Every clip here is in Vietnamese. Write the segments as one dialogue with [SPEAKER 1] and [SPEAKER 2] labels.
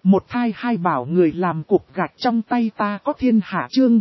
[SPEAKER 1] Một thai hai bảo người làm cục gạch trong tay ta có thiên hạ chương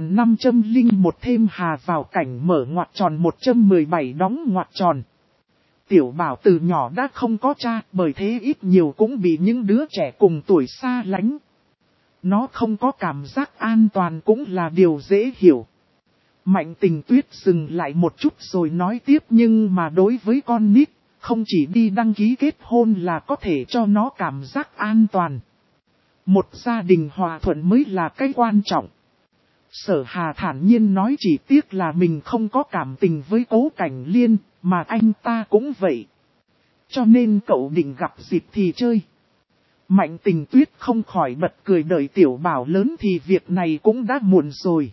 [SPEAKER 1] 3501 thêm hà vào cảnh mở ngoặc tròn 117 đóng ngoặc tròn. Tiểu bảo từ nhỏ đã không có cha, bởi thế ít nhiều cũng bị những đứa trẻ cùng tuổi xa lánh. Nó không có cảm giác an toàn cũng là điều dễ hiểu. Mạnh Tình Tuyết dừng lại một chút rồi nói tiếp, nhưng mà đối với con nít, không chỉ đi đăng ký kết hôn là có thể cho nó cảm giác an toàn. Một gia đình hòa thuận mới là cái quan trọng. Sở Hà thản nhiên nói, chỉ tiếc là mình không có cảm tình với Cố Cảnh Liên, mà anh ta cũng vậy. Cho nên cậu định gặp dịp thì chơi. Mạnh Tình Tuyết không khỏi bật cười, đợi tiểu bảo lớn thì việc này cũng đã muộn rồi.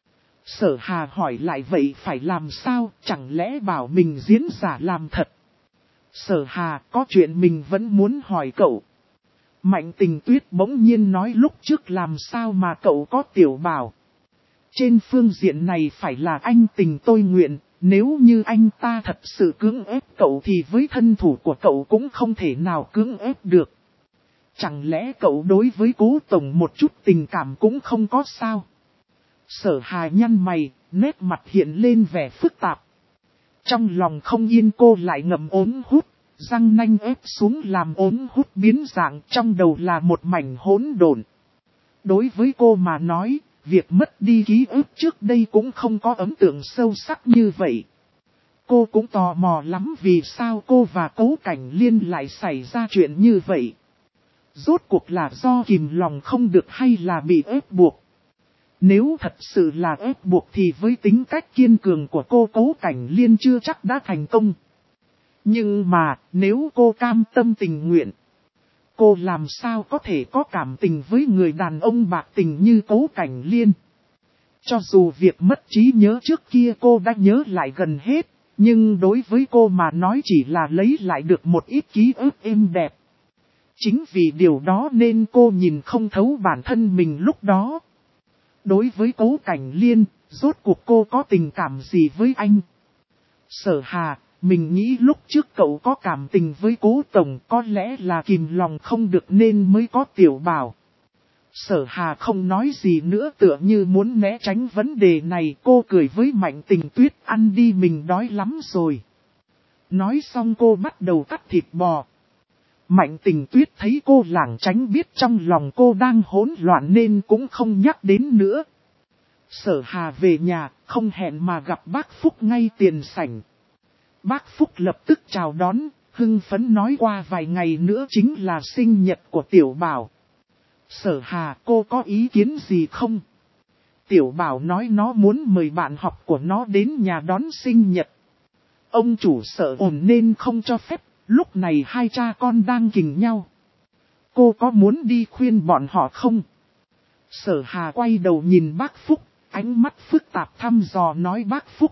[SPEAKER 1] Sở Hà hỏi lại, vậy phải làm sao, chẳng lẽ bảo mình diễn giả làm thật? Sở Hà, có chuyện mình vẫn muốn hỏi cậu. Mạnh Tình Tuyết bỗng nhiên nói, lúc trước làm sao mà cậu có tiểu bảo? Trên phương diện này phải là anh tình tôi nguyện, nếu như anh ta thật sự cưỡng ép cậu thì với thân thủ của cậu cũng không thể nào cưỡng ép được. Chẳng lẽ cậu đối với Cố tổng một chút tình cảm cũng không có sao? Sở Hà nhăn mày, nét mặt hiện lên vẻ phức tạp. Trong lòng không yên, cô lại ngậm ống hút, răng nanh ép xuống làm ống hút biến dạng, trong đầu là một mảnh hỗn độn. Đối với cô mà nói, việc mất đi ký ức trước đây cũng không có ấn tượng sâu sắc như vậy. Cô cũng tò mò lắm vì sao cô và Cố Cảnh Liên lại xảy ra chuyện như vậy. Rốt cuộc là do kìm lòng không được hay là bị ép buộc? Nếu thật sự là ép buộc thì với tính cách kiên cường của cô, Cố Cảnh Liên chưa chắc đã thành công. Nhưng mà, nếu cô cam tâm tình nguyện, cô làm sao có thể có cảm tình với người đàn ông bạc tình như Cố Cảnh Liên? Cho dù việc mất trí nhớ trước kia cô đã nhớ lại gần hết, nhưng đối với cô mà nói chỉ là lấy lại được một ít ký ức êm đẹp. Chính vì điều đó nên cô nhìn không thấu bản thân mình lúc đó. Đối với Cố Cảnh Liên, rốt cuộc cô có tình cảm gì với anh? Sở Hà, mình nghĩ lúc trước cậu có cảm tình với Cố tổng, có lẽ là kìm lòng không được nên mới có tiểu bảo. Sở Hà không nói gì nữa, tựa như muốn né tránh vấn đề này. Cô cười với Mạnh Tình Tuyết, ăn đi, mình đói lắm rồi. Nói xong cô bắt đầu cắt thịt bò. Mạnh Tình Tuyết thấy cô lảng tránh, biết trong lòng cô đang hỗn loạn nên cũng không nhắc đến nữa. Sở Hà về nhà, không hẹn mà gặp bác Phúc ngay tiền sảnh. Bác Phúc lập tức chào đón, hưng phấn nói qua vài ngày nữa chính là sinh nhật của tiểu bảo. Sở Hà, cô có ý kiến gì không? Tiểu bảo nói nó muốn mời bạn học của nó đến nhà đón sinh nhật. Ông chủ sợ ồn nên không cho phép, lúc này hai cha con đang kình nhau. Cô có muốn đi khuyên bọn họ không? Sở Hà quay đầu nhìn bác Phúc, ánh mắt phức tạp thăm dò nói, bác Phúc,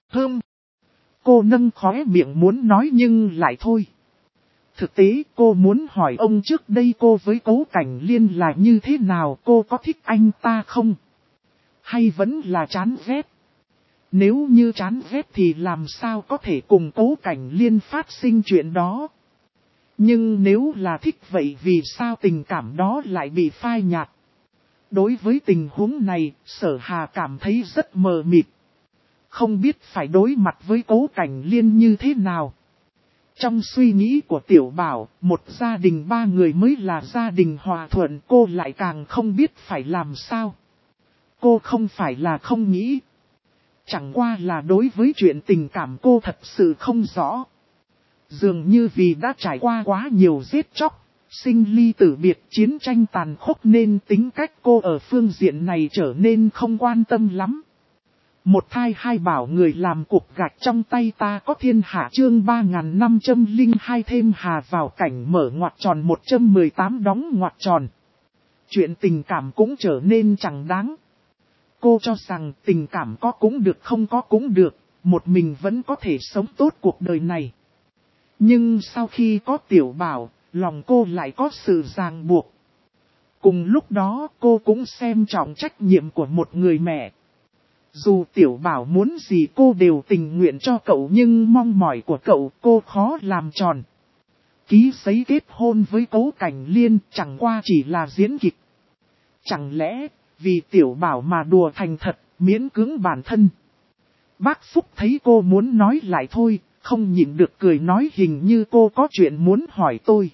[SPEAKER 1] Cô nâng khóe miệng muốn nói nhưng lại thôi. Thực tế cô muốn hỏi ông, trước đây cô với Cố Cảnh Liên là như thế nào, cô có thích anh ta không? Hay vẫn là chán ghét? Nếu như chán ghét thì làm sao có thể cùng Cố Cảnh Liên phát sinh chuyện đó? Nhưng nếu là thích vậy vì sao tình cảm đó lại bị phai nhạt? Đối với tình huống này, Sở Hà cảm thấy rất mờ mịt. Không biết phải đối mặt với Cố Cảnh Liên như thế nào. Trong suy nghĩ của tiểu bảo, một gia đình ba người mới là gia đình hòa thuận, cô lại càng không biết phải làm sao. Cô không phải là không nghĩ. Chẳng qua là đối với chuyện tình cảm cô thật sự không rõ. Dường như vì đã trải qua quá nhiều giết chóc, sinh ly tử biệt, chiến tranh tàn khốc nên tính cách cô ở phương diện này trở nên không quan tâm lắm. Một thai hai bảo người làm cục gạch trong tay ta có thiên hạ chương 3502 thêm hà vào cảnh mở ngoặc tròn 118 đóng ngoặc tròn. Chuyện tình cảm cũng trở nên chẳng đáng. Cô cho rằng tình cảm có cũng được, không có cũng được, một mình vẫn có thể sống tốt cuộc đời này. Nhưng sau khi có tiểu bảo, lòng cô lại có sự ràng buộc. Cùng lúc đó cô cũng xem trọng trách nhiệm của một người mẹ. Dù tiểu bảo muốn gì cô đều tình nguyện cho cậu, nhưng mong mỏi của cậu cô khó làm tròn. ký giấy kết hôn với Cố Cảnh Liên chẳng qua chỉ là diễn kịch. Chẳng lẽ, vì tiểu bảo mà đùa thành thật, miễn cưỡng bản thân. Bác Phúc thấy cô muốn nói lại thôi, không nhịn được cười nói hình như cô có chuyện muốn hỏi tôi.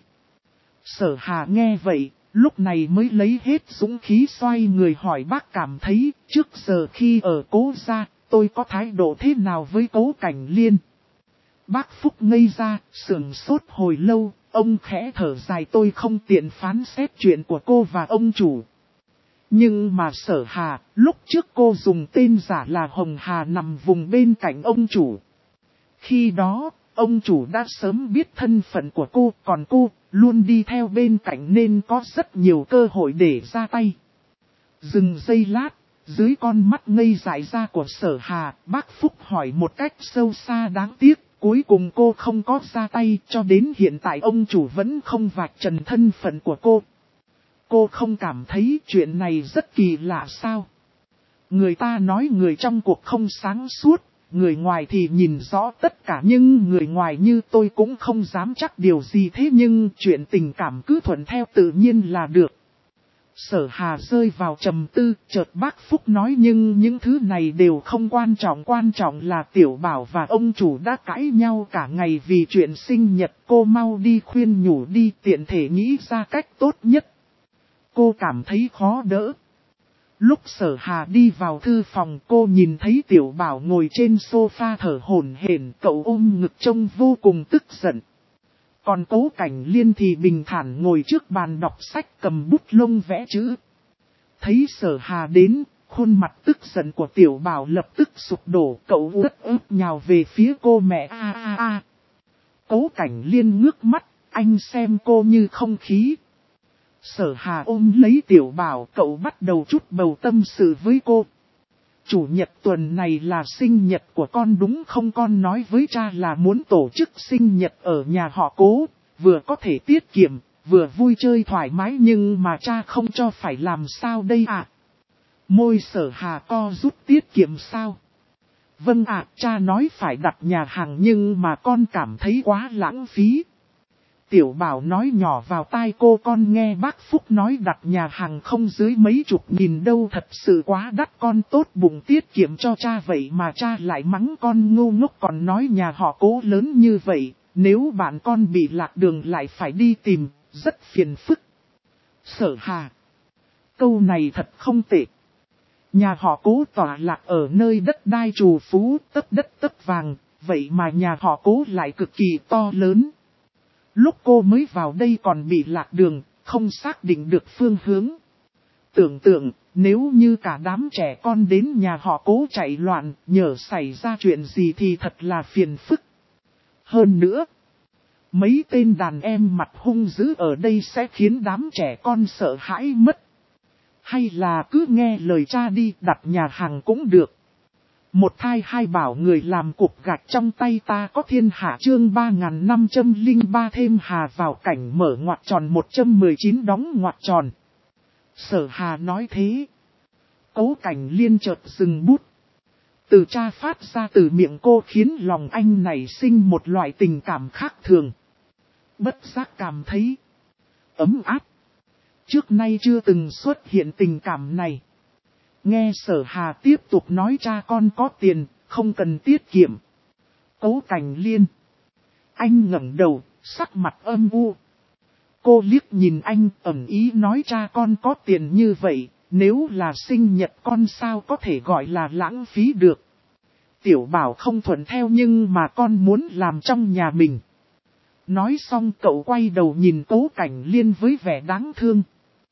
[SPEAKER 1] Sở Hà nghe vậy, lúc này mới lấy hết dũng khí xoay người hỏi bác cảm thấy trước giờ khi ở Cố gia, tôi có thái độ thế nào với Cố Cảnh Liên. Bác Phúc ngây ra, sững sốt hồi lâu, ông khẽ thở dài tôi không tiện phán xét chuyện của cô và ông chủ. Nhưng mà Sở Hà, lúc trước cô dùng tên giả là Hồng Hà nằm vùng bên cạnh ông chủ. Khi đó, ông chủ đã sớm biết thân phận của cô, còn cô luôn đi theo bên cạnh nên có rất nhiều cơ hội để ra tay. Dừng giây lát, dưới con mắt ngây dại ra của Sở Hà, bác Phúc hỏi một cách sâu xa đáng tiếc, cuối cùng cô không có ra tay cho đến hiện tại ông chủ vẫn không vạch trần thân phận của cô. Cô không cảm thấy chuyện này rất kỳ lạ sao? Người ta nói người trong cuộc không sáng suốt, người ngoài thì nhìn rõ tất cả nhưng người ngoài như tôi cũng không dám chắc điều gì thế nhưng chuyện tình cảm cứ thuận theo tự nhiên là được. Sở Hà rơi vào trầm tư, chợt bác Phúc nói nhưng những thứ này đều không quan trọng là tiểu bảo và ông chủ đã cãi nhau cả ngày vì chuyện sinh nhật cô mau đi khuyên nhủ đi tiện thể nghĩ ra cách tốt nhất. Cô cảm thấy khó đỡ. Lúc Sở Hà đi vào thư phòng cô nhìn thấy tiểu bảo ngồi trên sofa thở hổn hển cậu ôm ngực trông vô cùng tức giận. Còn Cố Cảnh Liên thì bình thản ngồi trước bàn đọc sách cầm bút lông vẽ chữ. Thấy Sở Hà đến, khuôn mặt tức giận của tiểu bảo lập tức sụp đổ cậu rất ướp nhào về phía cô mẹ a. Cố Cảnh Liên ngước mắt, anh xem cô như không khí. Sở Hà ôm lấy tiểu bảo cậu bắt đầu chút bầu tâm sự với cô. Chủ nhật tuần này là sinh nhật của con đúng không con nói với cha là muốn tổ chức sinh nhật ở nhà họ Cố, vừa có thể tiết kiệm, vừa vui chơi thoải mái nhưng mà cha không cho phải làm sao đây ạ? Môi Sở Hà co rút tiết kiệm sao? Vâng ạ, cha nói phải đặt nhà hàng nhưng mà con cảm thấy quá lãng phí. Tiểu bảo nói nhỏ vào tai cô con nghe bác Phúc nói đặt nhà hàng không dưới mấy chục nghìn đâu thật sự quá đắt con tốt bụng tiết kiệm cho cha vậy mà cha lại mắng con ngu ngốc còn nói nhà họ Cố lớn như vậy, nếu bạn con bị lạc đường lại phải đi tìm, rất phiền phức. Sở Hà. Câu này thật không tệ. Nhà họ Cố tọa lạc ở nơi đất đai trù phú, tấp đất tấp vàng, vậy mà nhà họ Cố lại cực kỳ to lớn. Lúc cô mới vào đây còn bị lạc đường, không xác định được phương hướng. Tưởng tượng, nếu như cả đám trẻ con đến nhà họ Cố chạy loạn, nhờ xảy ra chuyện gì thì thật là phiền phức. Hơn nữa, mấy tên đàn em mặt hung dữ ở đây sẽ khiến đám trẻ con sợ hãi mất. Hay là cứ nghe lời cha đi đặt nhà hàng cũng được. Một thai hai bảo người làm cục gạch trong tay ta có thiên hạ chương 3503 thêm hà vào cảnh mở ngoặc tròn 119 đóng ngoặc tròn. Sở Hà nói thế. Cố Cảnh Liên chợt dừng bút. Từ cha phát ra từ miệng cô khiến lòng anh nảy sinh một loại tình cảm khác thường. Bất giác cảm thấy ấm áp. Trước nay chưa từng xuất hiện tình cảm này. Nghe Sở Hà tiếp tục nói cha con có tiền, không cần tiết kiệm. Cố Cảnh Liên. Anh ngẩng đầu, sắc mặt âm u. Cô liếc nhìn anh ẩn ý nói cha con có tiền như vậy, nếu là sinh nhật con sao có thể gọi là lãng phí được. Tiểu bảo không thuận theo nhưng mà con muốn làm trong nhà mình. Nói xong cậu quay đầu nhìn Cố Cảnh Liên với vẻ đáng thương.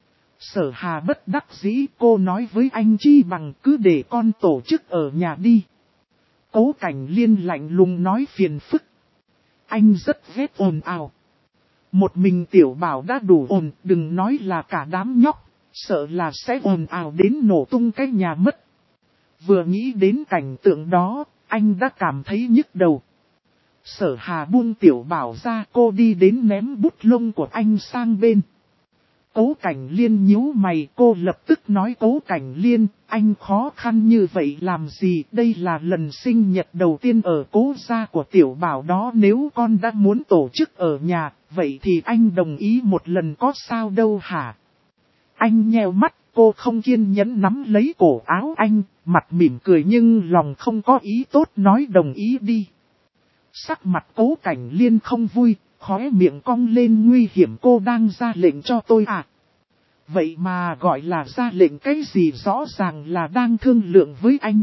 [SPEAKER 1] Sở Hà bất đắc dĩ cô nói với anh chi bằng cứ để con tổ chức ở nhà đi. Cố Cảnh Liên lạnh lùng nói phiền phức. Anh rất ghét ồn ào. Một mình tiểu bảo đã đủ ồn, đừng nói là cả đám nhóc, sợ là sẽ ồn ào đến nổ tung cái nhà mất. Vừa nghĩ đến cảnh tượng đó, anh đã cảm thấy nhức đầu. Sở Hà buông tiểu bảo ra cô đi đến ném bút lông của anh sang bên. Cố Cảnh Liên nhíu mày cô lập tức nói Cố Cảnh Liên, anh khó khăn như vậy làm gì, đây là lần sinh nhật đầu tiên ở cố gia của Tiểu Bảo đó, nếu con đã muốn tổ chức ở nhà, vậy thì anh đồng ý một lần có sao đâu hả? Anh nheo mắt, cô không kiên nhẫn nắm lấy cổ áo anh, mặt mỉm cười nhưng lòng không có ý tốt nói đồng ý đi. Sắc mặt Cố Cảnh Liên không vui, khóe miệng cong lên, nguy hiểm, cô đang ra lệnh cho tôi à? Vậy mà gọi là ra lệnh cái gì, rõ ràng là đang thương lượng với anh.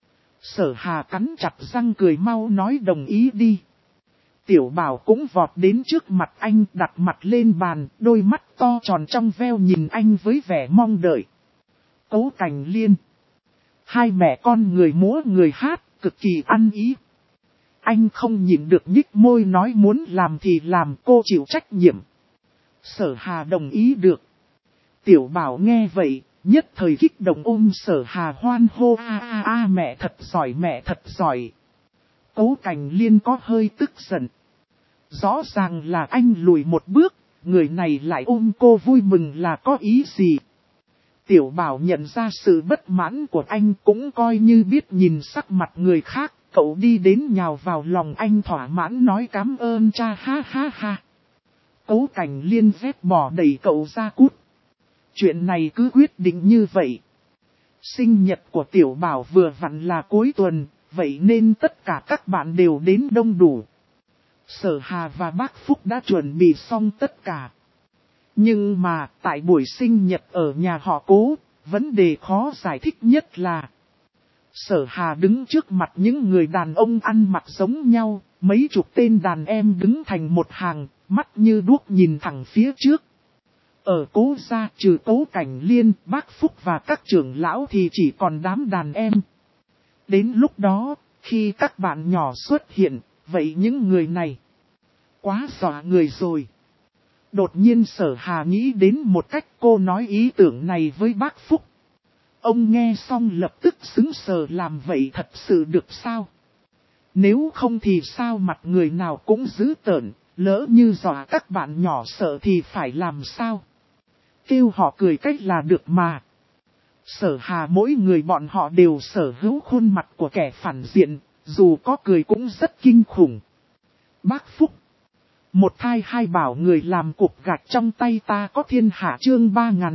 [SPEAKER 1] Sở Hà cắn chặt răng cười, mau nói đồng ý đi. Tiểu Bảo cũng vọt đến trước mặt anh, đặt mặt lên bàn, đôi mắt to tròn trong veo nhìn anh với vẻ mong đợi. Cố Cảnh Liên. Hai mẹ con người múa người hát, cực kỳ ăn ý. Anh không nhịn được nhích môi nói muốn làm thì làm, cô chịu trách nhiệm. Sở Hà đồng ý được. Tiểu Bảo nghe vậy, nhất thời kích động ôm Sở Hà hoan hô, mẹ thật giỏi, mẹ thật giỏi. Cố Cảnh Liên có hơi tức giận. Rõ ràng là anh lùi một bước, người này lại ôm cô vui mừng là có ý gì. Tiểu Bảo nhận ra sự bất mãn của anh, cũng coi như biết nhìn sắc mặt người khác, cậu đi đến nhào vào lòng anh thỏa mãn nói cảm ơn cha, ha ha ha. Cố Cảnh Liên vét bỏ đẩy cậu ra cút. Chuyện này cứ quyết định như vậy. Sinh nhật của Tiểu Bảo vừa vặn là cuối tuần, vậy nên tất cả các bạn đều đến đông đủ. Sở Hà và bác Phúc đã chuẩn bị xong tất cả. Nhưng mà, tại buổi sinh nhật ở nhà họ Cố, vấn đề khó giải thích nhất là Sở Hà đứng trước mặt những người đàn ông ăn mặc giống nhau, mấy chục tên đàn em đứng thành một hàng, mắt như đuốc nhìn thẳng phía trước. Ở Cố gia trừ Cố Cảnh Liên, bác Phúc và các trưởng lão thì chỉ còn đám đàn em. Đến lúc đó, khi các bạn nhỏ xuất hiện, vậy những người này quá dọa người rồi. Đột nhiên Sở Hà nghĩ đến một cách, cô nói ý tưởng này với bác Phúc. Ông nghe xong lập tức sững sờ, làm vậy thật sự được sao? Nếu không thì sao mặt người nào cũng dữ tợn, lỡ như dọa các bạn nhỏ sợ thì phải làm sao? Kêu họ cười cách là được mà. Sở Hà mỗi người bọn họ đều sở hữu khuôn mặt của kẻ phản diện, dù có cười cũng rất kinh khủng. Bác Phúc. Một thai hai bảo người làm cục gạch trong tay ta có thiên hạ, chương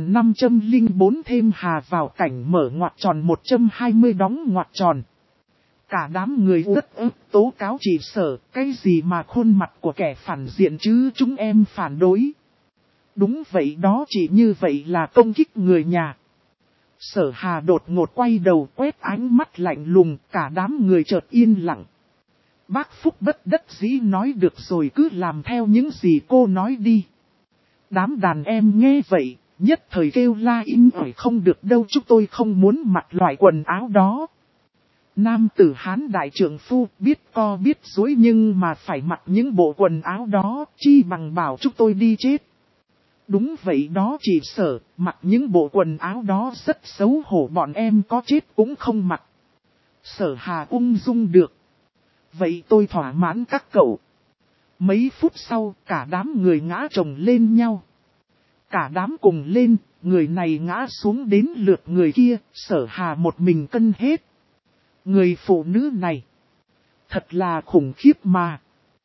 [SPEAKER 1] 3504 thêm hà vào cảnh mở ngoặc tròn 120 đóng ngoặc tròn. Cả đám người rất tố cáo chỉ Sở, cái gì mà khuôn mặt của kẻ phản diện chứ, chúng em phản đối. Đúng vậy đó, chỉ như vậy là công kích người nhà. Sở Hà đột ngột quay đầu quét ánh mắt lạnh lùng, cả đám người chợt yên lặng. Bác Phúc bất đắc dĩ nói được rồi, cứ làm theo những gì cô nói đi. Đám đàn em nghe vậy, nhất thời kêu la im ỏi, không được đâu, chúng tôi không muốn mặc loại quần áo đó. Nam tử Hán đại trượng phu biết co biết dối nhưng mà phải mặc những bộ quần áo đó, chi bằng bảo chúng tôi đi chết. Đúng vậy đó chị Sở, mặc những bộ quần áo đó rất xấu hổ, bọn em có chết cũng không mặc. Sở Hà ung dung được. Vậy tôi thỏa mãn các cậu. Mấy phút sau, cả đám người ngã chồng lên nhau. Cả đám cùng lên, người này ngã xuống đến lượt người kia, Sở Hà một mình cân hết. Người phụ nữ này, thật là khủng khiếp mà.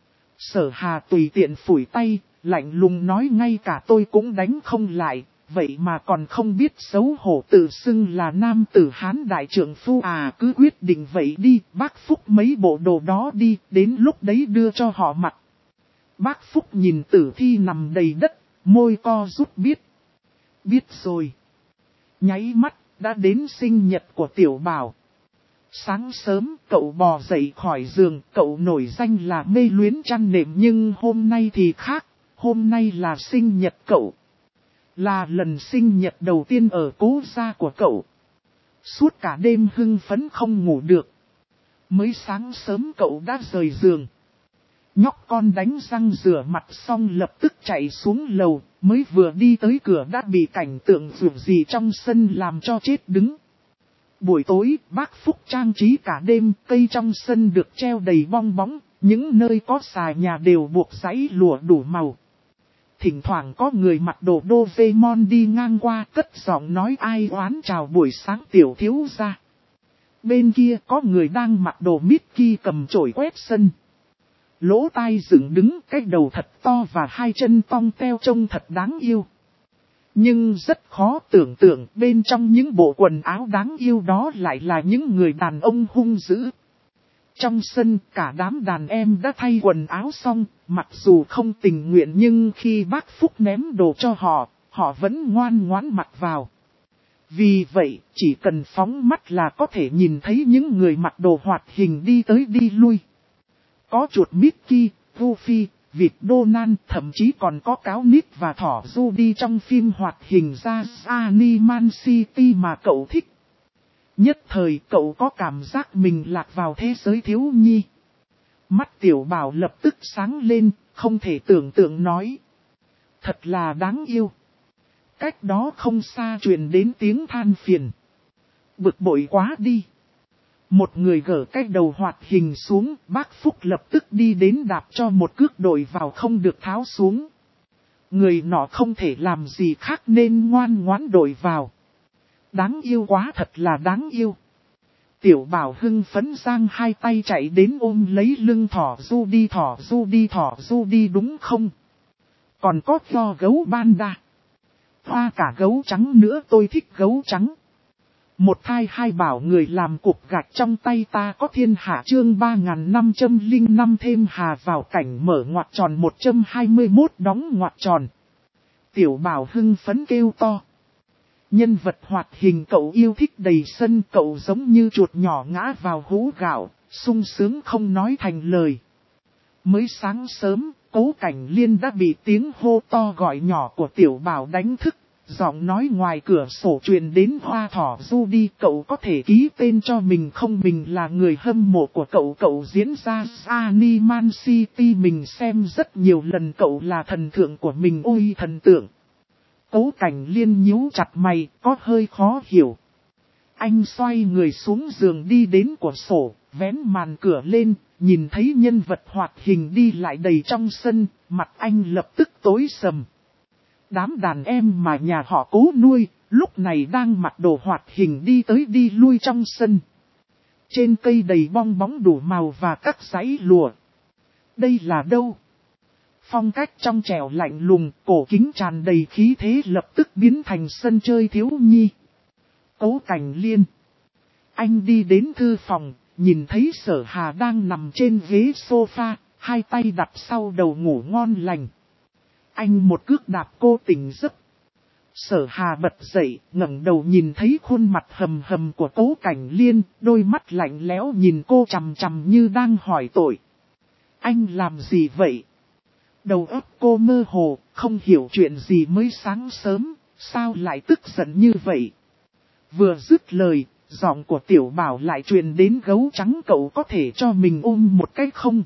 [SPEAKER 1] Sở Hà tùy tiện phủi tay, lạnh lùng nói ngay cả tôi cũng đánh không lại, vậy mà còn không biết xấu hổ tự xưng là nam tử Hán đại trượng phu à, cứ quyết định vậy đi, bác Phúc mấy bộ đồ đó đi, đến lúc đấy đưa cho họ mặc. Bác Phúc nhìn tử thi nằm đầy đất, môi co rút biết. Biết rồi. Nháy mắt, đã đến sinh nhật của Tiểu Bảo. Sáng sớm, cậu bò dậy khỏi giường, cậu nổi danh là mê luyến chăn nệm nhưng hôm nay thì khác, hôm nay là sinh nhật cậu. Là lần sinh nhật đầu tiên ở Cố gia của cậu. Suốt cả đêm hưng phấn không ngủ được. Mới sáng sớm cậu đã rời giường. Nhóc con đánh răng rửa mặt xong lập tức chạy xuống lầu, mới vừa đi tới cửa đã bị cảnh tượng rủi gì trong sân làm cho chết đứng. Buổi tối, bác Phúc trang trí cả đêm, cây trong sân được treo đầy bong bóng, những nơi có xà nhà đều buộc giấy lụa đủ màu. thỉnh thoảng có người mặc đồ Doraemon đi ngang qua cất giọng nói ai oán chào buổi sáng tiểu thiếu gia. Bên kia có người đang mặc đồ Mickey cầm chổi quét sân. Lỗ tai dựng đứng, cái đầu thật to và hai chân tong teo trông thật đáng yêu. Nhưng rất khó tưởng tượng bên trong những bộ quần áo đáng yêu đó lại là những người đàn ông hung dữ. Trong sân cả đám đàn em đã thay quần áo xong, mặc dù không tình nguyện nhưng khi bác Phúc ném đồ cho họ, họ vẫn ngoan ngoãn mặc vào. Vì vậy, chỉ cần phóng mắt là có thể nhìn thấy những người mặc đồ hoạt hình đi tới đi lui. Có chuột Mickey, Goofy, vịt Donald, thậm chí còn có cáo Nick và thỏ Judy trong phim hoạt hình ra Animal City mà cậu thích. Nhất thời cậu có cảm giác mình lạc vào thế giới thiếu nhi. Mắt tiểu bảo lập tức sáng lên, không thể tưởng tượng nói. Thật là đáng yêu. Cách đó không xa truyền đến tiếng than phiền. Bực bội quá đi. Một người gỡ cái đầu hoạt hình xuống, bác Phúc lập tức đi đến đạp cho một cước đội vào không được tháo xuống. Người nọ không thể làm gì khác nên ngoan ngoãn đội vào. Đáng yêu quá, thật là đáng yêu. Tiểu bảo hưng phấn giang hai tay chạy đến ôm lấy lưng thỏ Judy đúng không? Còn có do gấu panda. Hoa cả gấu trắng nữa, tôi thích gấu trắng. Một thai hai bảo người làm cục gạch trong tay ta có thiên hạ chương 3505 thêm hà vào cảnh mở ngoặc tròn 121 đóng ngoặc tròn. Tiểu bảo hưng phấn kêu to. Nhân vật hoạt hình cậu yêu thích đầy sân, cậu giống như chuột nhỏ ngã vào hũ gạo, sung sướng không nói thành lời. Mới sáng sớm, Cố Cảnh Liên đã bị tiếng hô to gọi nhỏ của tiểu bảo đánh thức. Giọng nói ngoài cửa sổ truyền đến hoa thỏ Judy, cậu có thể ký tên cho mình không? Mình là người hâm mộ của cậu, cậu diễn ra Animal City mình xem rất nhiều lần, cậu là thần tượng của mình, ôi thần tượng. Cố Cảnh Liên nhíu chặt mày, có hơi khó hiểu. Anh xoay người xuống giường đi đến cửa sổ, vén màn cửa lên, nhìn thấy nhân vật hoạt hình đi lại đầy trong sân, mặt anh lập tức tối sầm. Đám đàn em mà nhà họ Cố nuôi, lúc này đang mặc đồ hoạt hình đi tới đi lui trong sân. Trên cây đầy bong bóng đủ màu và các dãy lụa. Đây là đâu? Phong cách trong trẻo lạnh lùng, cổ kính tràn đầy khí thế lập tức biến thành sân chơi thiếu nhi. Cố Cảnh Liên. Anh đi đến thư phòng, nhìn thấy Sở Hà đang nằm trên ghế sofa, hai tay đặt sau đầu ngủ ngon lành. Anh một cước đạp cô tỉnh giấc. Sở Hà bật dậy, ngẩng đầu nhìn thấy khuôn mặt hầm hầm của Cố Cảnh Liên, đôi mắt lạnh lẽo nhìn cô chằm chằm như đang hỏi tội. Anh làm gì vậy? Đầu óc cô mơ hồ, không hiểu chuyện gì mới sáng sớm, sao lại tức giận như vậy? Vừa dứt lời, giọng của tiểu bảo lại truyền đến gấu trắng, cậu có thể cho mình ôm một cái không?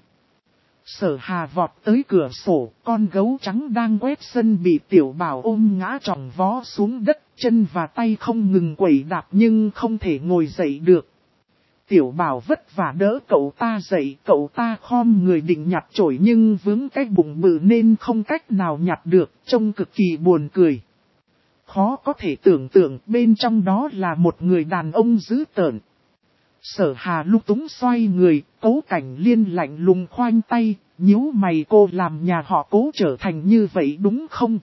[SPEAKER 1] Sở Hà vọt tới cửa sổ, con gấu trắng đang quét sân bị tiểu bảo ôm ngã tròng vó xuống đất, chân và tay không ngừng quẩy đạp nhưng không thể ngồi dậy được. Tiểu bảo vất vả đỡ cậu ta dậy, cậu ta khom người định nhặt chổi nhưng vướng cái bụng bự nên không cách nào nhặt được, trông cực kỳ buồn cười. Khó có thể tưởng tượng bên trong đó là một người đàn ông dữ tợn. Sở Hà lúc túng xoay người, Cố Cảnh Liên lạnh lùng khoanh tay, nhíu mày, cô làm nhà họ Cố trở thành như vậy đúng không?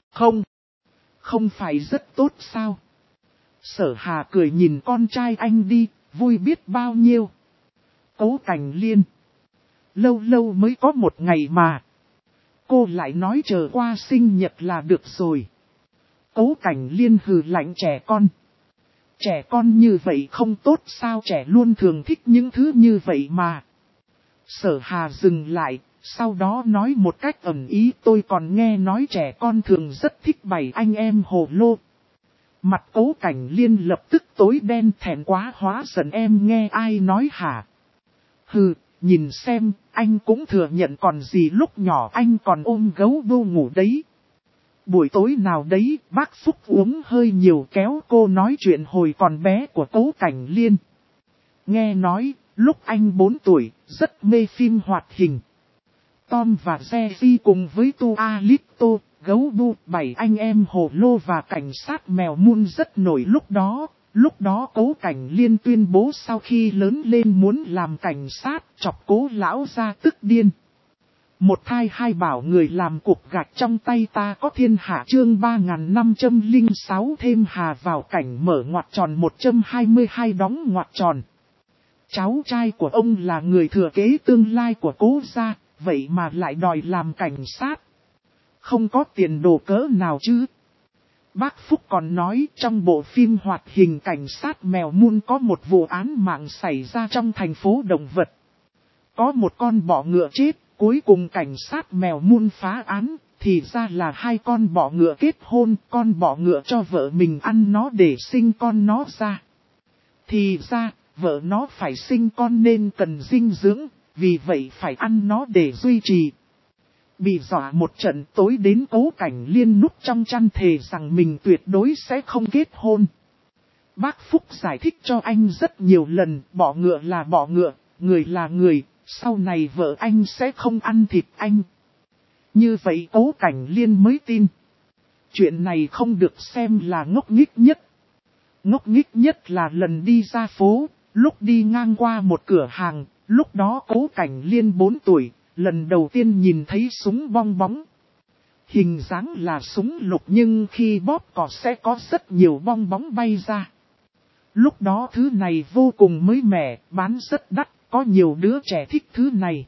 [SPEAKER 1] Không phải rất tốt sao? Sở Hà cười nhìn con trai anh đi, vui biết bao nhiêu. Cố Cảnh Liên. Lâu lâu mới có một ngày mà. Cô lại nói chờ qua sinh nhật là được rồi. Cố Cảnh Liên hừ lạnh, trẻ con. Trẻ con như vậy không tốt sao, trẻ luôn thường thích những thứ như vậy mà. Sở Hà dừng lại, sau đó nói một cách ẩn ý, tôi còn nghe nói trẻ con thường rất thích bày anh em hồ lô. Mặt Cố Cảnh Liên lập tức tối đen, thẹn quá hóa giận, em nghe ai nói hả? Hừ, nhìn xem, anh cũng thừa nhận còn gì, lúc nhỏ anh còn ôm gấu vô ngủ đấy. Buổi tối nào đấy, bác Phúc uống hơi nhiều kéo cô nói chuyện hồi còn bé của Cố Cảnh Liên. Nghe nói, lúc anh 4 tuổi, rất mê phim hoạt hình. Tom và Jerry cùng với Tualito, gấu bu, 7 anh em hồ lô và cảnh sát mèo mun rất nổi lúc đó. Lúc đó Cố Cảnh Liên tuyên bố sau khi lớn lên muốn làm cảnh sát, chọc Cố lão ra tức điên. Một thai hai bảo người làm cục gạch trong tay ta có thiên hạ chương 3506 thêm hà vào cảnh mở ngoặc tròn 122 đóng ngoặc tròn. Cháu trai của ông là người thừa kế tương lai của Cố gia, vậy mà lại đòi làm cảnh sát. Không có tiền đồ cỡ nào chứ. Bác Phúc còn nói trong bộ phim hoạt hình cảnh sát mèo mun có một vụ án mạng xảy ra trong thành phố động vật. Có một con bọ ngựa chết, cuối cùng cảnh sát mèo mun phá án, thì ra là hai con bọ ngựa kết hôn, con bọ ngựa cho vợ mình ăn nó để sinh con nó ra. Thì ra, vợ nó phải sinh con nên cần dinh dưỡng, vì vậy phải ăn nó để duy trì. Bị dọa một trận tối đến Cố Cảnh Liên núp trong chăn thề rằng mình tuyệt đối sẽ không kết hôn. Bác Phúc giải thích cho anh rất nhiều lần, bọ ngựa là bọ ngựa, người là người, sau này vợ anh sẽ không ăn thịt anh. Như vậy Cố Cảnh Liên mới tin. Chuyện này không được xem là ngốc nghếch nhất. Ngốc nghếch nhất là lần đi ra phố, lúc đi ngang qua một cửa hàng, lúc đó Cố Cảnh Liên 4 tuổi. Lần đầu tiên nhìn thấy súng bong bóng. Hình dáng là súng lục nhưng khi bóp cò sẽ có rất nhiều bong bóng bay ra. Lúc đó thứ này vô cùng mới mẻ, bán rất đắt, có nhiều đứa trẻ thích thứ này.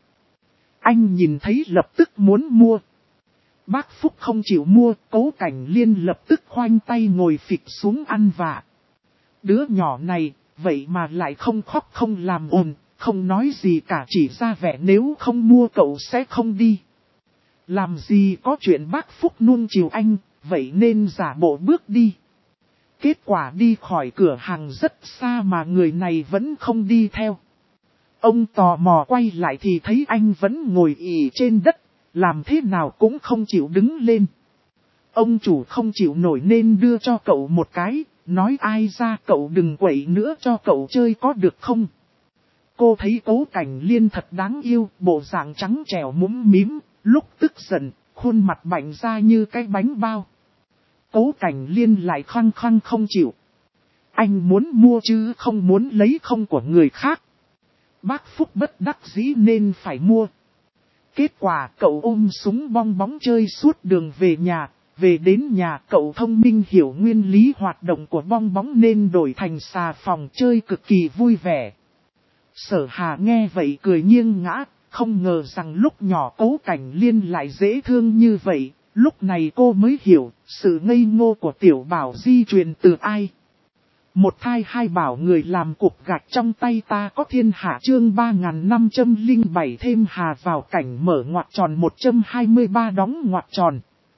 [SPEAKER 1] Anh nhìn thấy lập tức muốn mua. Bác Phúc không chịu mua, Cố Cảnh Liên lập tức khoanh tay ngồi phịch xuống ăn vạ. Đứa nhỏ này, vậy mà lại không khóc không làm ồn. Không nói gì cả, chỉ ra vẻ nếu không mua cậu sẽ không đi. Làm gì có chuyện bác Phúc nuông chiều anh, vậy nên giả bộ bước đi. Kết quả đi khỏi cửa hàng rất xa mà người này vẫn không đi theo. Ông tò mò quay lại thì thấy anh vẫn ngồi ì trên đất, làm thế nào cũng không chịu đứng lên. Ông chủ không chịu nổi nên đưa cho cậu một cái, nói ai ra cậu đừng quậy nữa cho cậu chơi có được không. Cô thấy Cố Cảnh Liên thật đáng yêu, bộ dạng trắng trẻo mũm mím, lúc tức giận, khuôn mặt bảnh ra như cái bánh bao. Cố Cảnh Liên lại khăng khăng không chịu. Anh muốn mua chứ không muốn lấy không của người khác. Bác Phúc bất đắc dĩ nên phải mua. Kết quả cậu ôm súng bong bóng chơi suốt đường về nhà. Về đến nhà cậu thông minh hiểu nguyên lý hoạt động của bong bóng nên đổi thành xà phòng chơi cực kỳ vui vẻ. Sở Hà nghe vậy cười nghiêng ngã, không ngờ rằng lúc nhỏ Cố Cảnh Liên lại dễ thương như vậy, lúc này cô mới hiểu, sự ngây ngô của tiểu bảo di truyền từ ai. Một thai hai bảo người làm cục gạch trong tay ta có thiên hạ chương 3507 thêm hà vào cảnh mở ngoặc tròn 123 đóng ngoặc tròn.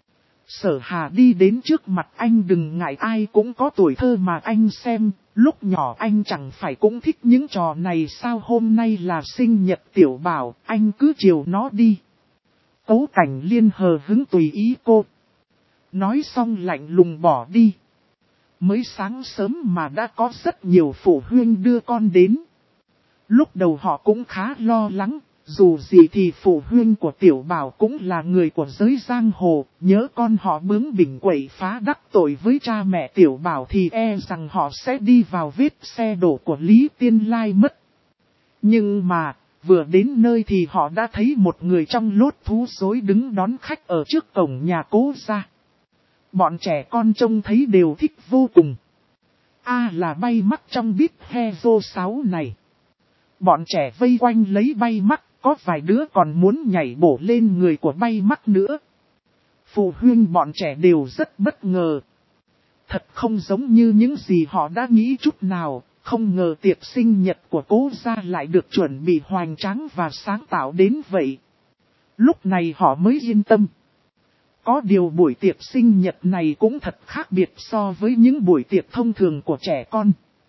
[SPEAKER 1] Sở Hà đi đến trước mặt anh đừng ngại ai cũng có tuổi thơ mà anh xem, lúc nhỏ anh chẳng phải cũng thích những trò này sao hôm nay là sinh nhật tiểu bảo, anh cứ chiều nó đi. Cố Cảnh Liên hờ hứng tùy ý cô. Nói xong lạnh lùng bỏ đi. Mới sáng sớm mà đã có rất nhiều phụ huynh đưa con đến. Lúc đầu họ cũng khá lo lắng. Dù gì thì phụ huynh của tiểu bảo cũng là người của giới giang hồ, nhớ con họ bướng bỉnh quậy phá đắc tội với cha mẹ tiểu bảo thì e rằng họ sẽ đi vào vết xe đổ của Lý Tiên Lai mất. Nhưng mà, vừa đến nơi thì họ đã thấy một người trong lốt thú rối đứng đón khách ở trước cổng nhà Cố gia. Bọn trẻ con trông thấy đều thích vô cùng. Là bay mắc trong bít Hero 6 này. Bọn trẻ vây quanh lấy bay mắc. Có vài đứa còn muốn nhảy bổ lên người của bay mắc nữa. Phụ huynh bọn trẻ đều rất bất ngờ. Thật không giống như những gì họ đã nghĩ chút nào, không ngờ tiệc sinh nhật của Cố gia lại được chuẩn bị hoành tráng và sáng tạo đến vậy. Lúc này họ mới yên tâm. Có điều buổi tiệc sinh nhật này cũng thật khác biệt so với những buổi tiệc thông thường của trẻ con.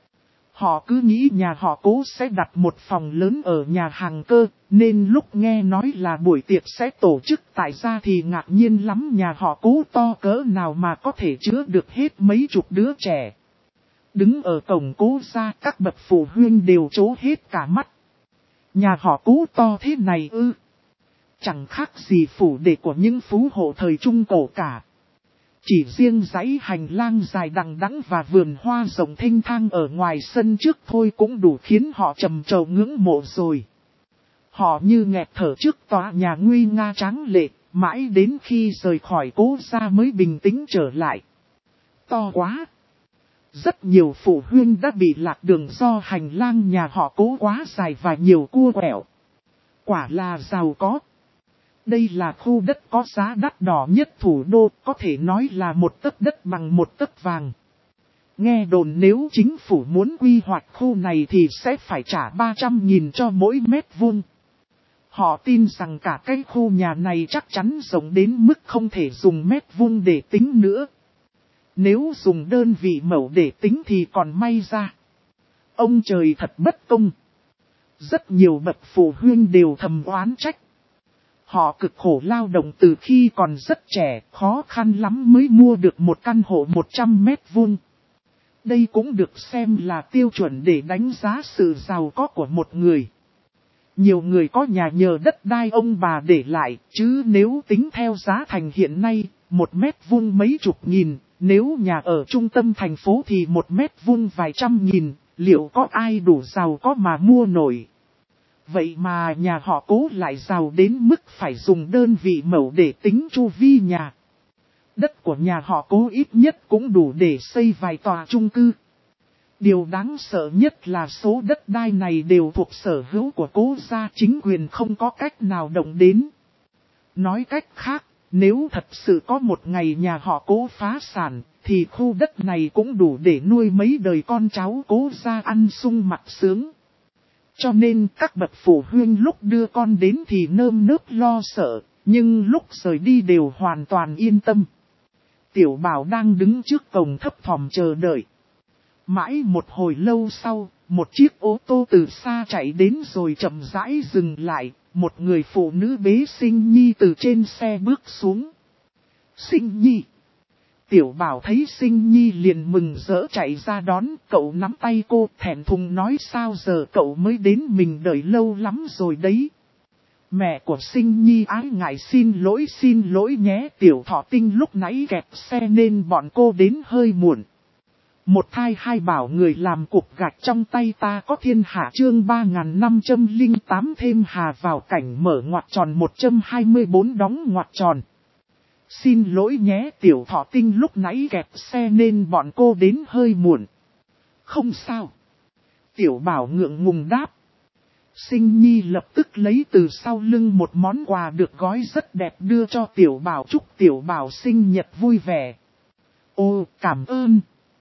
[SPEAKER 1] Họ cứ nghĩ nhà họ Cố sẽ đặt một phòng lớn ở nhà hàng cơ, nên lúc nghe nói là buổi tiệc sẽ tổ chức tại gia thì ngạc nhiên lắm nhà họ Cố to cỡ nào mà có thể chứa được hết mấy chục đứa trẻ. Đứng ở cổng Cố gia các bậc phụ huynh đều trố hết cả mắt. Nhà họ Cố to thế này ư? Chẳng khác gì phủ đệ của những phú hộ thời Trung Cổ cả. Chỉ riêng dãy hành lang dài đằng đẵng và vườn hoa rộng thênh thang ở ngoài sân trước thôi cũng đủ khiến họ trầm trồ ngưỡng mộ rồi. Họ như nghẹt thở trước tòa nhà nguy nga tráng lệ, mãi đến khi rời khỏi Cố gia mới bình tĩnh trở lại. To quá! Rất nhiều phụ huynh đã bị lạc đường do hành lang nhà họ Cố quá dài và nhiều cua quẹo. Quả là giàu có. Đây là khu đất có giá đắt đỏ nhất thủ đô, có thể nói là một tấc đất bằng một tấc vàng. Nghe đồn nếu chính phủ muốn quy hoạch khu này thì sẽ phải trả 300.000 cho mỗi mét vuông. Họ tin rằng cả cái khu nhà này chắc chắn rộng đến mức không thể dùng mét vuông để tính nữa. Nếu dùng đơn vị mẫu để tính thì còn may ra. Ông trời thật bất công. Rất nhiều bậc phụ huynh đều thầm oán trách. Họ cực khổ lao động từ khi còn rất trẻ, khó khăn lắm mới mua được một căn hộ 100 mét vuông. Đây cũng được xem là tiêu chuẩn để đánh giá sự giàu có của một người. Nhiều người có nhà nhờ đất đai ông bà để lại, chứ nếu tính theo giá thành hiện nay, 1 mét vuông mấy chục nghìn, nếu nhà ở trung tâm thành phố thì 1 mét vuông vài trăm nghìn, liệu có ai đủ giàu có mà mua nổi? Vậy mà nhà họ Cố lại giàu đến mức phải dùng đơn vị mẫu để tính chu vi nhà. Đất của nhà họ Cố ít nhất cũng đủ để xây vài tòa chung cư. Điều đáng sợ nhất là số đất đai này đều thuộc sở hữu của Cố gia, chính quyền không có cách nào động đến. Nói cách khác, nếu thật sự có một ngày nhà họ Cố phá sản, thì khu đất này cũng đủ để nuôi mấy đời con cháu Cố gia ăn sung mặc sướng. Cho nên các bậc phụ huynh lúc đưa con đến thì nơm nớp lo sợ, nhưng lúc rời đi đều hoàn toàn yên tâm. Tiểu Bảo đang đứng trước cổng thấp thỏm chờ đợi. Mãi một hồi lâu sau, một chiếc ô tô từ xa chạy đến rồi chậm rãi dừng lại, một người phụ nữ bế Sinh Nhi từ trên xe bước xuống. Sinh Nhi! Tiểu Bảo thấy Sinh Nhi liền mừng rỡ chạy ra đón, cậu nắm tay cô thẹn thùng nói sao giờ cậu mới đến, mình đợi lâu lắm rồi đấy. Mẹ của Sinh Nhi ái ngại xin lỗi nhé, Tiểu Thọ Tinh lúc nãy kẹt xe nên bọn cô đến hơi muộn. Một thai hai bảo người làm cục gạch trong tay ta có thiên hạ chương 3508 thêm hà vào cảnh mở ngoặc tròn 124 đóng ngoặc tròn. Xin lỗi nhé Tiểu Thọ Tinh lúc nãy kẹt xe nên bọn cô đến hơi muộn. Không sao. Tiểu Bảo ngượng ngùng đáp. Sinh Nhi lập tức lấy từ sau lưng một món quà được gói rất đẹp đưa cho Tiểu Bảo, chúc Tiểu Bảo sinh nhật vui vẻ. Ô, cảm ơn.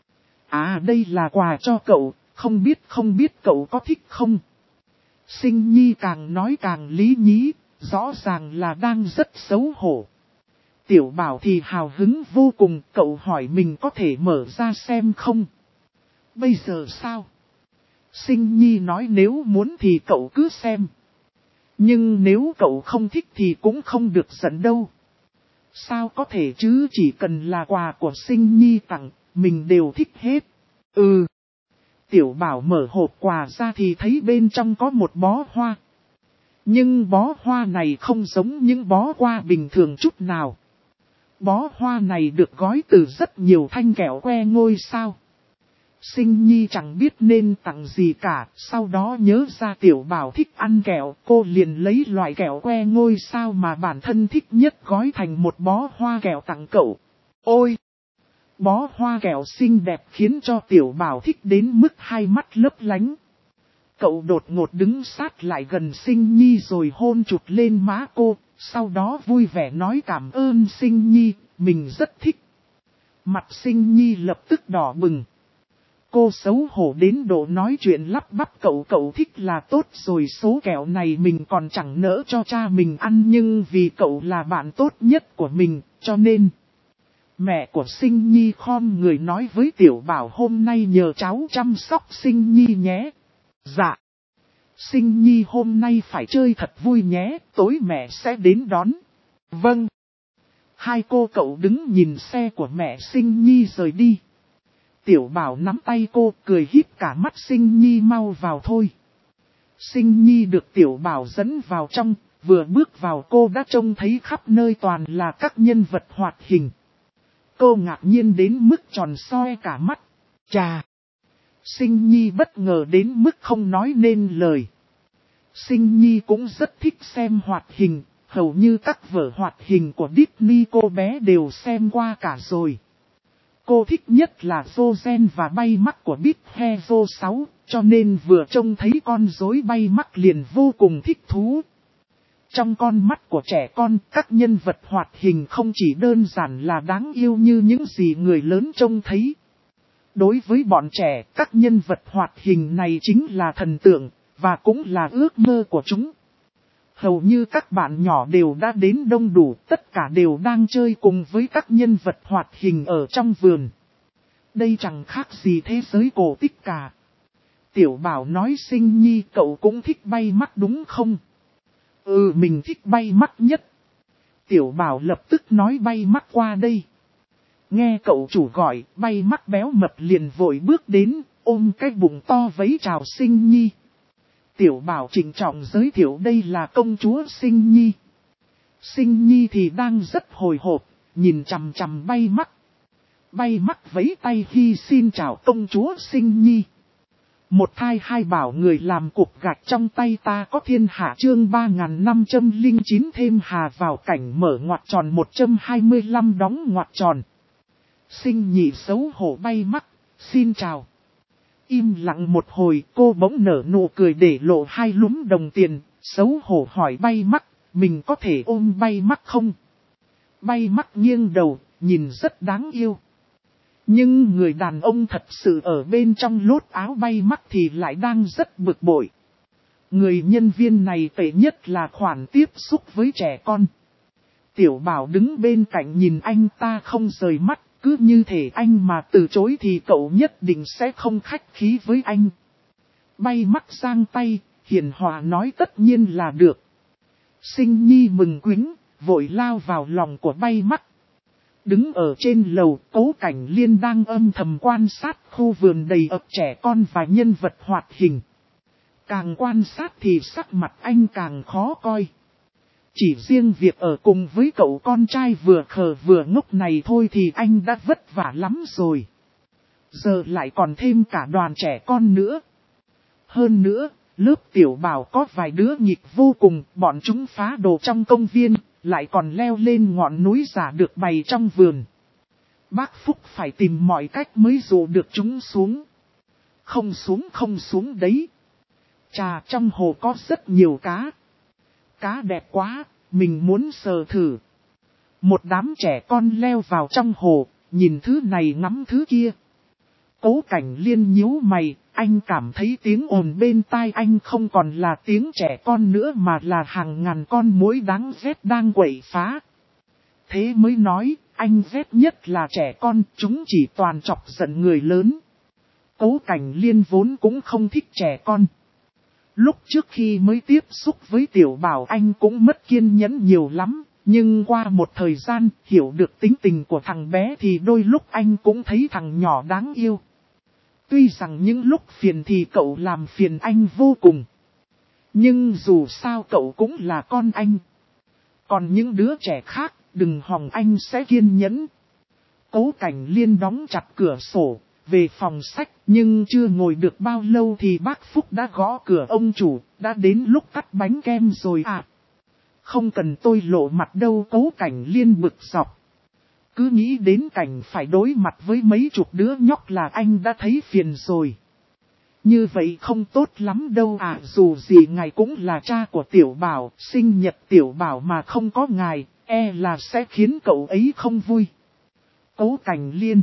[SPEAKER 1] À đây là quà cho cậu, không biết cậu có thích không? Sinh Nhi càng nói càng lý nhí, rõ ràng là đang rất xấu hổ. Tiểu Bảo thì hào hứng vô cùng, cậu hỏi mình có thể mở ra xem không? Bây giờ sao? Sinh Nhi nói nếu muốn thì cậu cứ xem. Nhưng nếu cậu không thích thì cũng không được giận đâu. Sao có thể chứ, chỉ cần là quà của Sinh Nhi tặng, mình đều thích hết. Ừ. Tiểu Bảo mở hộp quà ra thì thấy bên trong có một bó hoa. Nhưng bó hoa này không giống những bó hoa bình thường chút nào. Bó hoa này được gói từ rất nhiều thanh kẹo que ngôi sao. Sinh Nhi chẳng biết nên tặng gì cả, sau đó nhớ ra Tiểu Bảo thích ăn kẹo, cô liền lấy loại kẹo que ngôi sao mà bản thân thích nhất gói thành một bó hoa kẹo tặng cậu. Ôi! Bó hoa kẹo xinh đẹp khiến cho Tiểu Bảo thích đến mức hai mắt lấp lánh. Cậu đột ngột đứng sát lại gần Sinh Nhi rồi hôn chụt lên má cô, sau đó vui vẻ nói cảm ơn Sinh Nhi, mình rất thích. Mặt Sinh Nhi lập tức đỏ bừng. Cô xấu hổ đến độ nói chuyện lắp bắp cậu thích là tốt rồi, số kẹo này mình còn chẳng nỡ cho cha mình ăn nhưng vì cậu là bạn tốt nhất của mình, cho nên... Mẹ của Sinh Nhi khom người nói với Tiểu Bảo hôm nay nhờ cháu chăm sóc Sinh Nhi nhé. Dạ. Sinh Nhi hôm nay phải chơi thật vui nhé, tối mẹ sẽ đến đón. Vâng. Hai cô cậu đứng nhìn xe của mẹ Sinh Nhi rời đi. Tiểu Bảo nắm tay cô cười híp cả mắt Sinh Nhi mau vào thôi. Sinh Nhi được Tiểu Bảo dẫn vào trong, vừa bước vào cô đã trông thấy khắp nơi toàn là các nhân vật hoạt hình. Cô ngạc nhiên đến mức tròn soi cả mắt. Chà! Sinh Nhi bất ngờ đến mức không nói nên lời. Sinh Nhi cũng rất thích xem hoạt hình, hầu như các vở hoạt hình của Disney cô bé đều xem qua cả rồi. Cô thích nhất là Frozen và bay mắc của Big Hero 6, cho nên vừa trông thấy con rối bay mắc liền vô cùng thích thú. Trong con mắt của trẻ con, các nhân vật hoạt hình không chỉ đơn giản là đáng yêu như những gì người lớn trông thấy. Đối với bọn trẻ, các nhân vật hoạt hình này chính là thần tượng, và cũng là ước mơ của chúng. Hầu như các bạn nhỏ đều đã đến đông đủ, tất cả đều đang chơi cùng với các nhân vật hoạt hình ở trong vườn. Đây chẳng khác gì thế giới cổ tích cả. Tiểu Bảo nói Sinh Nhi cậu cũng thích bay mắc đúng không? Ừ, mình thích bay mắc nhất. Tiểu Bảo lập tức nói bay mắc qua đây. Nghe cậu chủ gọi, bay mắc béo mập liền vội bước đến, ôm cái bụng to vẫy chào Sinh Nhi. Tiểu Bảo trịnh trọng giới thiệu đây là công chúa Sinh Nhi. Sinh Nhi thì đang rất hồi hộp, nhìn chằm chằm bay mắc. Bay mắc vẫy tay khi xin chào công chúa Sinh Nhi. Một thai hai bảo người làm cục gạch trong tay ta có thiên hạ chương 3509 thêm hà vào cảnh mở ngoặc tròn 125 đóng ngoặc tròn. Sinh Nhị xấu hổ bay mắc, xin chào. Im lặng một hồi cô bỗng nở nụ cười để lộ hai lúm đồng tiền, xấu hổ hỏi bay mắc, mình có thể ôm bay mắc không? Bay mắc nghiêng đầu, nhìn rất đáng yêu. Nhưng người đàn ông thật sự ở bên trong lốt áo bay mắc thì lại đang rất bực bội. Người nhân viên này tệ nhất là khoản tiếp xúc với trẻ con. Tiểu Bảo đứng bên cạnh nhìn anh ta không rời mắt, cứ như thể anh mà từ chối thì cậu nhất định sẽ không khách khí với anh. Bay mắc giang tay, hiền hòa nói tất nhiên là được. Sinh Nhi mừng quính, vội lao vào lòng của bay mắc. Đứng ở trên lầu, Cố Cảnh Liên đang âm thầm quan sát khu vườn đầy ắp trẻ con và nhân vật hoạt hình. Càng quan sát thì sắc mặt anh càng khó coi. Chỉ riêng việc ở cùng với cậu con trai vừa khờ vừa ngốc này thôi thì anh đã vất vả lắm rồi. Giờ lại còn thêm cả đoàn trẻ con nữa. Hơn nữa, lớp Tiểu Bảo có vài đứa nghịch vô cùng, bọn chúng phá đồ trong công viên, lại còn leo lên ngọn núi giả được bày trong vườn. Bác Phúc phải tìm mọi cách mới dụ được chúng xuống. Không xuống đấy. Chà, trong hồ có rất nhiều cá. Cá đẹp quá, mình muốn sờ thử. Một đám trẻ con leo vào trong hồ, nhìn thứ này ngắm thứ kia. Cố Cảnh Liên nhíu mày, anh cảm thấy tiếng ồn bên tai anh không còn là tiếng trẻ con nữa mà là hàng ngàn con muỗi đáng ghét đang quậy phá. Thế mới nói, anh ghét nhất là trẻ con, chúng chỉ toàn chọc giận người lớn. Cố Cảnh Liên vốn cũng không thích trẻ con. Lúc trước khi mới tiếp xúc với Tiểu Bảo anh cũng mất kiên nhẫn nhiều lắm, nhưng qua một thời gian hiểu được tính tình của thằng bé thì đôi lúc anh cũng thấy thằng nhỏ đáng yêu. Tuy rằng những lúc phiền thì cậu làm phiền anh vô cùng. Nhưng dù sao cậu cũng là con anh. Còn những đứa trẻ khác, đừng hòng anh sẽ kiên nhẫn. Cố Cảnh Liên đóng chặt cửa sổ, về phòng sách, nhưng chưa ngồi được bao lâu thì bác Phúc đã gõ cửa ông chủ, đã đến lúc cắt bánh kem rồi à. Không cần tôi lộ mặt đâu, Cố Cảnh Liên bực dọc. Cứ nghĩ đến cảnh phải đối mặt với mấy chục đứa nhóc là anh đã thấy phiền rồi. Như vậy không tốt lắm đâu à, dù gì ngài cũng là cha của Tiểu Bảo, sinh nhật Tiểu Bảo mà không có ngài, e là sẽ khiến cậu ấy không vui. Cố Cảnh Liên.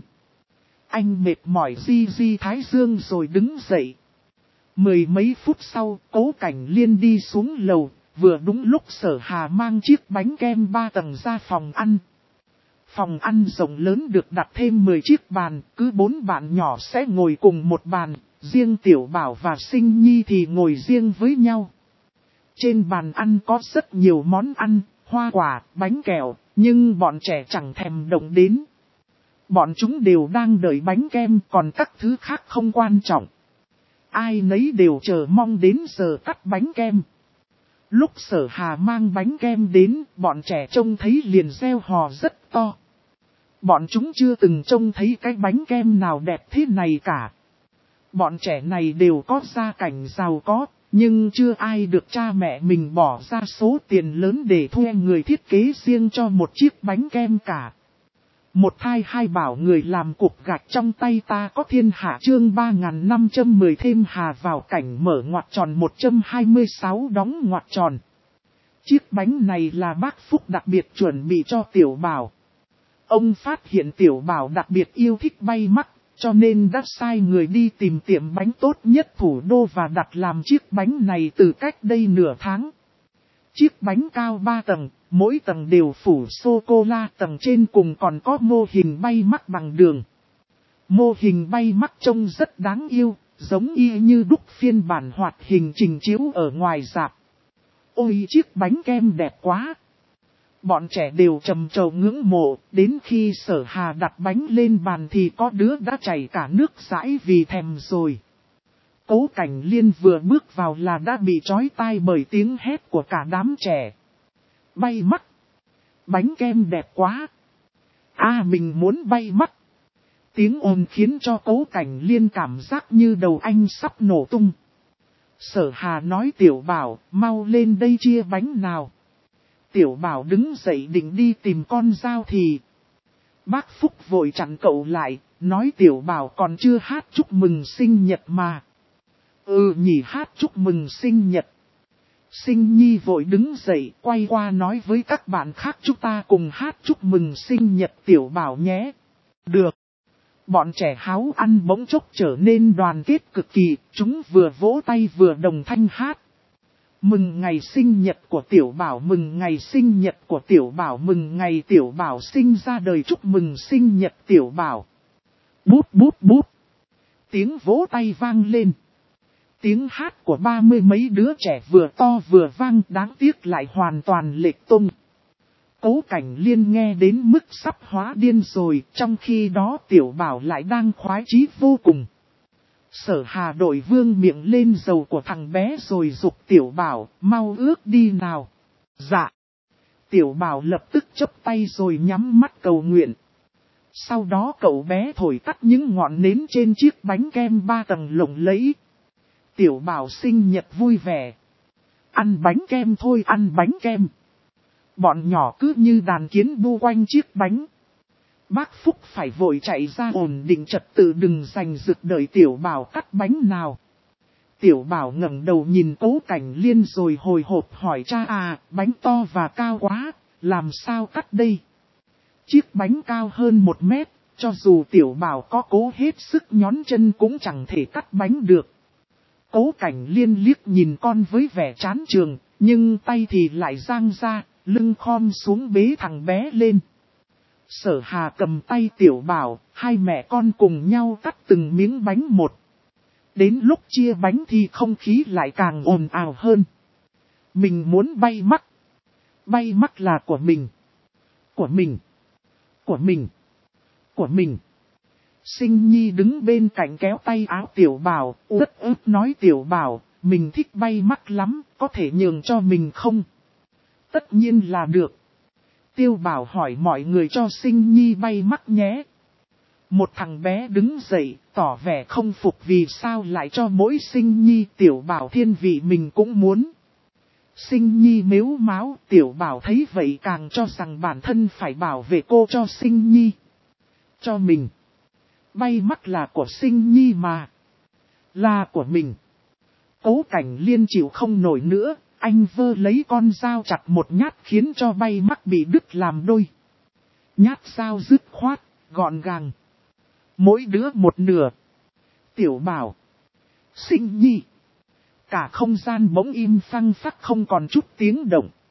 [SPEAKER 1] Anh mệt mỏi di thái dương rồi đứng dậy. Mười mấy phút sau, Cố Cảnh Liên đi xuống lầu, vừa đúng lúc Sở Hà mang chiếc bánh kem 3 tầng ra phòng ăn. Phòng ăn rộng lớn được đặt thêm 10 chiếc bàn, cứ 4 bạn nhỏ sẽ ngồi cùng một bàn, riêng Tiểu Bảo và Sinh Nhi thì ngồi riêng với nhau. Trên bàn ăn có rất nhiều món ăn, hoa quả, bánh kẹo, nhưng bọn trẻ chẳng thèm động đến. Bọn chúng đều đang đợi bánh kem, còn các thứ khác không quan trọng. Ai nấy đều chờ mong đến giờ cắt bánh kem. Lúc Sở Hà mang bánh kem đến, bọn trẻ trông thấy liền reo hò rất to. Bọn chúng chưa từng trông thấy cái bánh kem nào đẹp thế này cả. Bọn trẻ này đều có gia cảnh giàu có, nhưng chưa ai được cha mẹ mình bỏ ra số tiền lớn để thuê người thiết kế riêng cho một chiếc bánh kem cả. Một thai hai bảo người làm cục gạch trong tay ta có thiên hạ chương 3510 thêm hà vào cảnh mở ngoặc tròn 126 đóng ngoặc tròn. Chiếc bánh này là bác Phúc đặc biệt chuẩn bị cho Tiểu Bảo. Ông phát hiện Tiểu Bảo đặc biệt yêu thích bay mắc, cho nên đã sai người đi tìm tiệm bánh tốt nhất thủ đô và đặt làm chiếc bánh này từ cách đây nửa tháng. Chiếc bánh cao 3 tầng, mỗi tầng đều phủ sô-cô-la, tầng trên cùng còn có mô hình bay mắc bằng đường. Mô hình bay mắc trông rất đáng yêu, giống y như đúc phiên bản hoạt hình trình chiếu ở ngoài rạp. Ôi chiếc bánh kem đẹp quá! Bọn trẻ đều trầm trồ ngưỡng mộ, đến khi Sở Hà đặt bánh lên bàn thì có đứa đã chảy cả nước dãi vì thèm rồi. Cố Cảnh Liên vừa bước vào là đã bị chói tai bởi tiếng hét của cả đám trẻ. Bay mắc! Bánh kem đẹp quá! Mình muốn bay mắc! Tiếng ồn khiến cho Cố Cảnh Liên cảm giác như đầu anh sắp nổ tung. Sở Hà nói Tiểu Bảo, mau lên đây chia bánh nào. Tiểu Bảo đứng dậy định đi tìm con dao thì bác Phúc vội chặn cậu lại, nói Tiểu Bảo còn chưa hát chúc mừng sinh nhật mà. Nhỉ, hát chúc mừng sinh nhật. Sinh Nhi vội đứng dậy, quay qua nói với các bạn khác chúng ta cùng hát chúc mừng sinh nhật Tiểu Bảo nhé. Được. Bọn trẻ háo ăn bỗng chốc trở nên đoàn kết cực kỳ, chúng vừa vỗ tay vừa đồng thanh hát. Mừng ngày sinh nhật của Tiểu Bảo, mừng ngày sinh nhật của Tiểu Bảo, mừng ngày Tiểu Bảo sinh ra đời, chúc mừng sinh nhật Tiểu Bảo. Búp búp búp. Tiếng vỗ tay vang lên. Tiếng hát của 30 mấy đứa trẻ vừa to vừa vang, đáng tiếc lại hoàn toàn lệch tung. Cố Cảnh Liên nghe đến mức sắp hóa điên rồi, trong khi đó Tiểu Bảo lại đang khoái chí vô cùng. Sở Hà đội vương miệng lên dầu của thằng bé rồi giục Tiểu Bảo, mau ước đi nào. Dạ. Tiểu Bảo lập tức chớp tay rồi nhắm mắt cầu nguyện. Sau đó cậu bé thổi tắt những ngọn nến trên chiếc bánh kem 3 tầng lộng lẫy. Tiểu Bảo sinh nhật vui vẻ. Ăn bánh kem thôi, ăn bánh kem. Bọn nhỏ cứ như đàn kiến bu quanh chiếc bánh. Bác Phúc phải vội chạy ra ổn định trật tự, đừng giành giật đợi Tiểu Bảo cắt bánh nào. Tiểu Bảo ngẩng đầu nhìn Cố Cảnh Liên rồi hồi hộp hỏi cha bánh to và cao quá, làm sao cắt đây? Chiếc bánh cao hơn 1 mét, cho dù Tiểu Bảo có cố hết sức nhón chân cũng chẳng thể cắt bánh được. Cố Cảnh Liên liếc nhìn con với vẻ chán chường, nhưng tay thì lại giang ra, lưng khom xuống bế thằng bé lên. Sở Hà cầm tay Tiểu Bảo, hai mẹ con cùng nhau cắt từng miếng bánh một. Đến lúc chia bánh thì không khí lại càng ồn ào hơn. Mình muốn bay mắc. Bay mắc là của mình. Của mình. Của mình. Của mình. Sinh Nhi đứng bên cạnh kéo tay áo Tiểu Bảo, uất ức nói Tiểu Bảo, mình thích bay mắc lắm, có thể nhường cho mình không? Tất nhiên là được. Tiểu Bảo hỏi mọi người cho Sinh Nhi bay mắc nhé. Một thằng bé đứng dậy, tỏ vẻ không phục vì sao lại cho mỗi Sinh Nhi. Tiểu Bảo thiên vị mình cũng muốn. Sinh Nhi mếu máo, Tiểu Bảo thấy vậy càng cho rằng bản thân phải bảo vệ cô cho Sinh Nhi. Cho mình. Bay mắc là của Sinh Nhi mà. Là của mình. Cố Cảnh Liên chịu không nổi nữa, anh vơ lấy con dao chặt một nhát khiến cho bay mắc bị đứt làm đôi. Nhát dao dứt khoát, gọn gàng. Mỗi đứa một nửa. Tiểu Bảo. Sinh Nhi. Cả không gian bỗng im phăng phắc không còn chút tiếng động.